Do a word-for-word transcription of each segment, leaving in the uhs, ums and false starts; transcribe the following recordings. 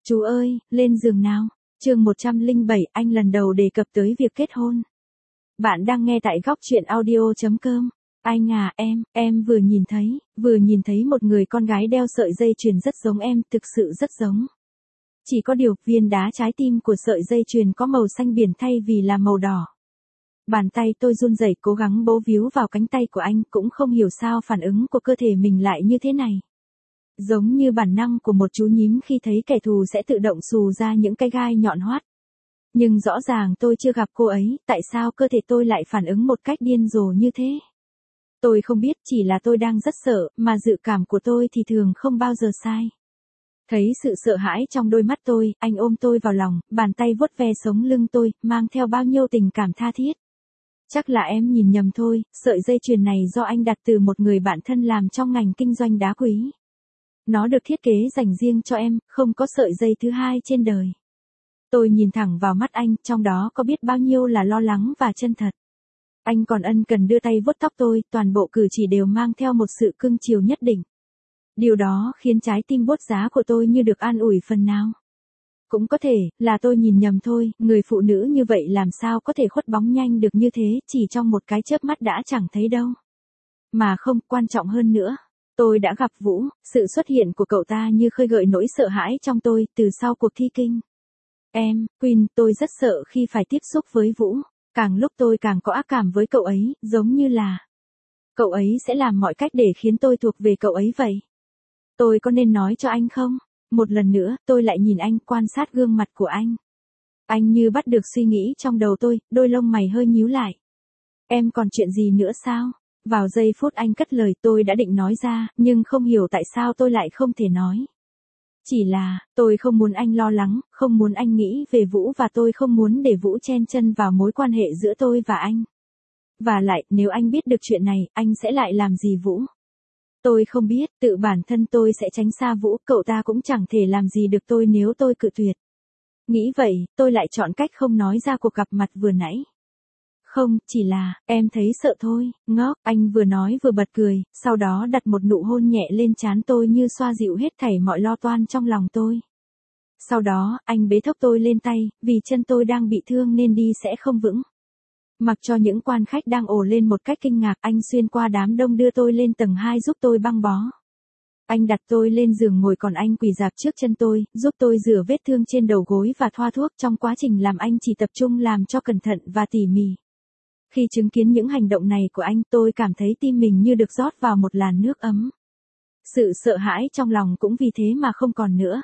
Chú ơi, lên giường nào. Chương một trăm lẻ bảy, anh lần đầu đề cập tới việc kết hôn. Bạn đang nghe tại góc truyện audio chấm com. Anh à, em, em vừa nhìn thấy, vừa nhìn thấy một người con gái đeo sợi dây chuyền rất giống em, thực sự rất giống. Chỉ có điều, viên đá trái tim của sợi dây chuyền có màu xanh biển thay vì là màu đỏ. Bàn tay tôi run rẩy cố gắng bấu víu vào cánh tay của anh, cũng không hiểu sao phản ứng của cơ thể mình lại như thế này. Giống như bản năng của một chú nhím khi thấy kẻ thù sẽ tự động xù ra những cái gai nhọn hoắt. Nhưng rõ ràng tôi chưa gặp cô ấy, tại sao cơ thể tôi lại phản ứng một cách điên rồ như thế? Tôi không biết, chỉ là tôi đang rất sợ, mà dự cảm của tôi thì thường không bao giờ sai. Thấy sự sợ hãi trong đôi mắt tôi, anh ôm tôi vào lòng, bàn tay vuốt ve sống lưng tôi, mang theo bao nhiêu tình cảm tha thiết. Chắc là em nhìn nhầm thôi, sợi dây chuyền này do anh đặt từ một người bạn thân làm trong ngành kinh doanh đá quý. Nó được thiết kế dành riêng cho em, không có sợi dây thứ hai trên đời. Tôi nhìn thẳng vào mắt anh, trong đó có biết bao nhiêu là lo lắng và chân thật. Anh còn ân cần đưa tay vuốt tóc tôi, toàn bộ cử chỉ đều mang theo một sự cưng chiều nhất định. Điều đó khiến trái tim buốt giá của tôi như được an ủi phần nào. Cũng có thể, là tôi nhìn nhầm thôi, người phụ nữ như vậy làm sao có thể khuất bóng nhanh được như thế, chỉ trong một cái chớp mắt đã chẳng thấy đâu. Mà không, quan trọng hơn nữa. Tôi đã gặp Vũ, sự xuất hiện của cậu ta như khơi gợi nỗi sợ hãi trong tôi từ sau cuộc thi kinh. Em, Queen, tôi rất sợ khi phải tiếp xúc với Vũ, càng lúc tôi càng có ác cảm với cậu ấy, giống như là cậu ấy sẽ làm mọi cách để khiến tôi thuộc về cậu ấy vậy. Tôi có nên nói cho anh không? Một lần nữa, tôi lại nhìn anh, quan sát gương mặt của anh. Anh như bắt được suy nghĩ trong đầu tôi, đôi lông mày hơi nhíu lại. Em còn chuyện gì nữa sao? Vào giây phút anh cất lời tôi đã định nói ra, nhưng không hiểu tại sao tôi lại không thể nói. Chỉ là, tôi không muốn anh lo lắng, không muốn anh nghĩ về Vũ và tôi không muốn để Vũ chen chân vào mối quan hệ giữa tôi và anh. Và lại, nếu anh biết được chuyện này, anh sẽ lại làm gì Vũ? Tôi không biết, tự bản thân tôi sẽ tránh xa Vũ, cậu ta cũng chẳng thể làm gì được tôi nếu tôi cự tuyệt. Nghĩ vậy, tôi lại chọn cách không nói ra cuộc gặp mặt vừa nãy. Không, chỉ là, em thấy sợ thôi, ngốc, anh vừa nói vừa bật cười, sau đó đặt một nụ hôn nhẹ lên trán tôi như xoa dịu hết thảy mọi lo toan trong lòng tôi. Sau đó, anh bế thốc tôi lên tay, vì chân tôi đang bị thương nên đi sẽ không vững. Mặc cho những quan khách đang ồ lên một cách kinh ngạc, anh xuyên qua đám đông đưa tôi lên tầng hai giúp tôi băng bó. Anh đặt tôi lên giường ngồi còn anh quỳ rạp trước chân tôi, giúp tôi rửa vết thương trên đầu gối và thoa thuốc. Trong quá trình làm anh chỉ tập trung làm cho cẩn thận và tỉ mỉ. Khi chứng kiến những hành động này của anh, tôi cảm thấy tim mình như được rót vào một làn nước ấm. Sự sợ hãi trong lòng cũng vì thế mà không còn nữa.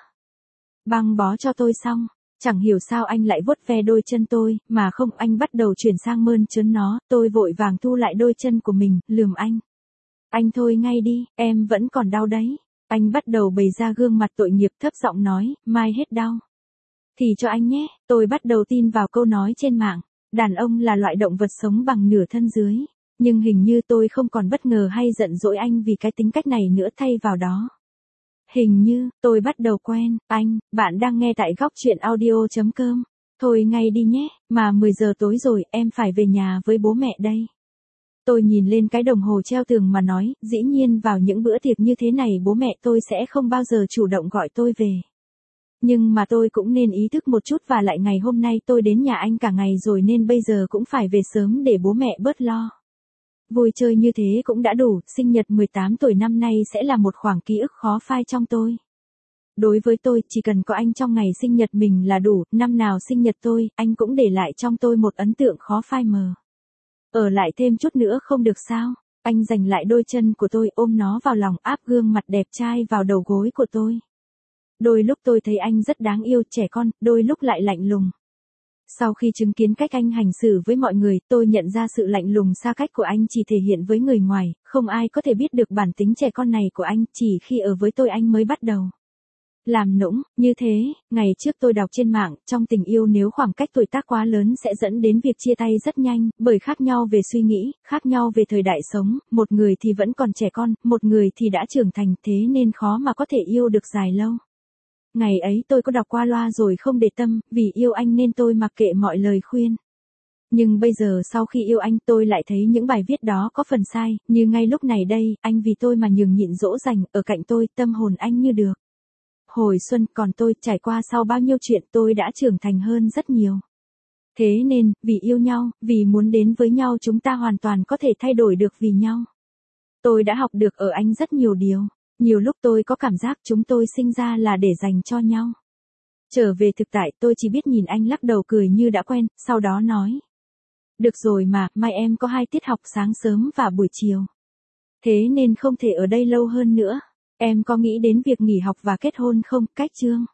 Băng bó cho tôi xong, chẳng hiểu sao anh lại vuốt ve đôi chân tôi, mà không, anh bắt đầu chuyển sang mơn trớn nó, tôi vội vàng thu lại đôi chân của mình, lườm anh. Anh thôi ngay đi, em vẫn còn đau đấy. Anh bắt đầu bày ra gương mặt tội nghiệp thấp giọng nói, mai hết đau. Thì cho anh nhé, tôi bắt đầu tin vào câu nói trên mạng. Đàn ông là loại động vật sống bằng nửa thân dưới. Nhưng hình như tôi không còn bất ngờ hay giận dỗi anh vì cái tính cách này nữa, thay vào đó. Hình như, tôi bắt đầu quen, anh, bạn đang nghe tại góc truyện audio chấm com. Thôi ngay đi nhé, mà mười giờ tối rồi, em phải về nhà với bố mẹ đây. Tôi nhìn lên cái đồng hồ treo tường mà nói, dĩ nhiên vào những bữa tiệc như thế này bố mẹ tôi sẽ không bao giờ chủ động gọi tôi về. Nhưng mà tôi cũng nên ý thức một chút, và lại ngày hôm nay tôi đến nhà anh cả ngày rồi nên bây giờ cũng phải về sớm để bố mẹ bớt lo. Vui chơi như thế cũng đã đủ, sinh nhật mười tám tuổi năm nay sẽ là một khoảng ký ức khó phai trong tôi. Đối với tôi, chỉ cần có anh trong ngày sinh nhật mình là đủ, năm nào sinh nhật tôi, anh cũng để lại trong tôi một ấn tượng khó phai mờ. Ở lại thêm chút nữa không được sao? Anh giành lại đôi chân của tôi, ôm nó vào lòng, áp gương mặt đẹp trai vào đầu gối của tôi. Đôi lúc tôi thấy anh rất đáng yêu, trẻ con, đôi lúc lại lạnh lùng. Sau khi chứng kiến cách anh hành xử với mọi người, tôi nhận ra sự lạnh lùng xa cách của anh chỉ thể hiện với người ngoài, không ai có thể biết được bản tính trẻ con này của anh, chỉ khi ở với tôi anh mới bắt đầu làm nũng. Như thế, ngày trước tôi đọc trên mạng, trong tình yêu nếu khoảng cách tuổi tác quá lớn sẽ dẫn đến việc chia tay rất nhanh, bởi khác nhau về suy nghĩ, khác nhau về thời đại sống, một người thì vẫn còn trẻ con, một người thì đã trưởng thành, thế nên khó mà có thể yêu được dài lâu. Ngày ấy tôi có đọc qua loa rồi không để tâm, vì yêu anh nên tôi mặc kệ mọi lời khuyên. Nhưng bây giờ sau khi yêu anh tôi lại thấy những bài viết đó có phần sai, như ngay lúc này đây, anh vì tôi mà nhường nhịn dỗ dành, ở cạnh tôi, tâm hồn anh như được hồi xuân, còn tôi, trải qua sau bao nhiêu chuyện tôi đã trưởng thành hơn rất nhiều. Thế nên, vì yêu nhau, vì muốn đến với nhau chúng ta hoàn toàn có thể thay đổi được vì nhau. Tôi đã học được ở anh rất nhiều điều. Nhiều lúc tôi có cảm giác chúng tôi sinh ra là để dành cho nhau. Trở về thực tại tôi chỉ biết nhìn anh lắc đầu cười như đã quen, sau đó nói. Được rồi mà, mai em có hai tiết học sáng sớm và buổi chiều. Thế nên không thể ở đây lâu hơn nữa. Em có nghĩ đến việc nghỉ học và kết hôn không, Cách Trương?